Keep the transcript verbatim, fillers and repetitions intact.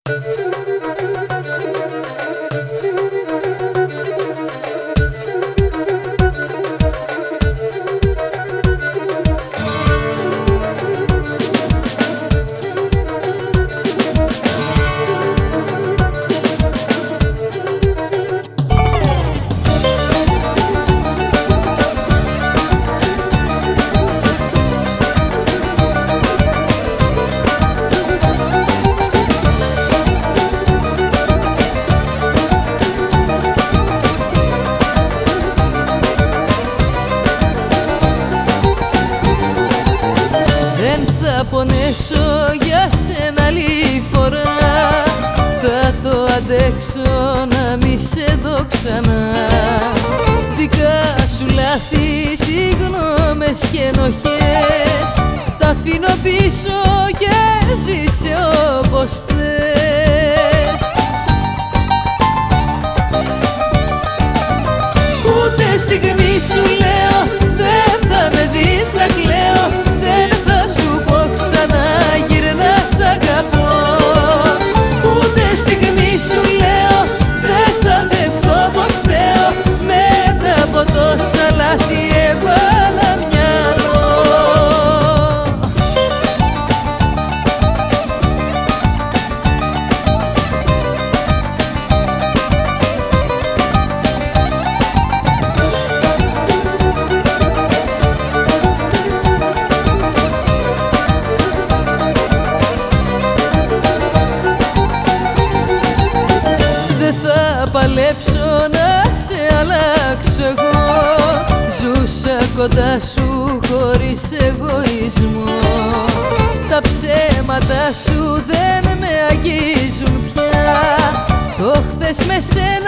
Δεν θα πονέσω για σένα άλλη φορά, θα το αντέξω να μη σε δω ξανά. Δικά σου λάθη, συγγνώμες και ενοχές, τα αφήνω πίσω και ζήσε όπως θες. Ούτε στιγμή σου λέω δεν θα με δεις να κλαίω, δεν θα σου πω ξανά γυρνά σ' αγαπώ. Ούτε στιγμή σου λέω δεν θα δεχτώ πως φταίω, μετά από τόσα λάθη έβαλα μυαλό. Δεν θα παλέψω να σε αλλάξω εγώ, ζούσα κοντά σου χωρίς εγωισμό. Τα ψέματα σου δεν με αγγίζουν πια, το χθες με σένα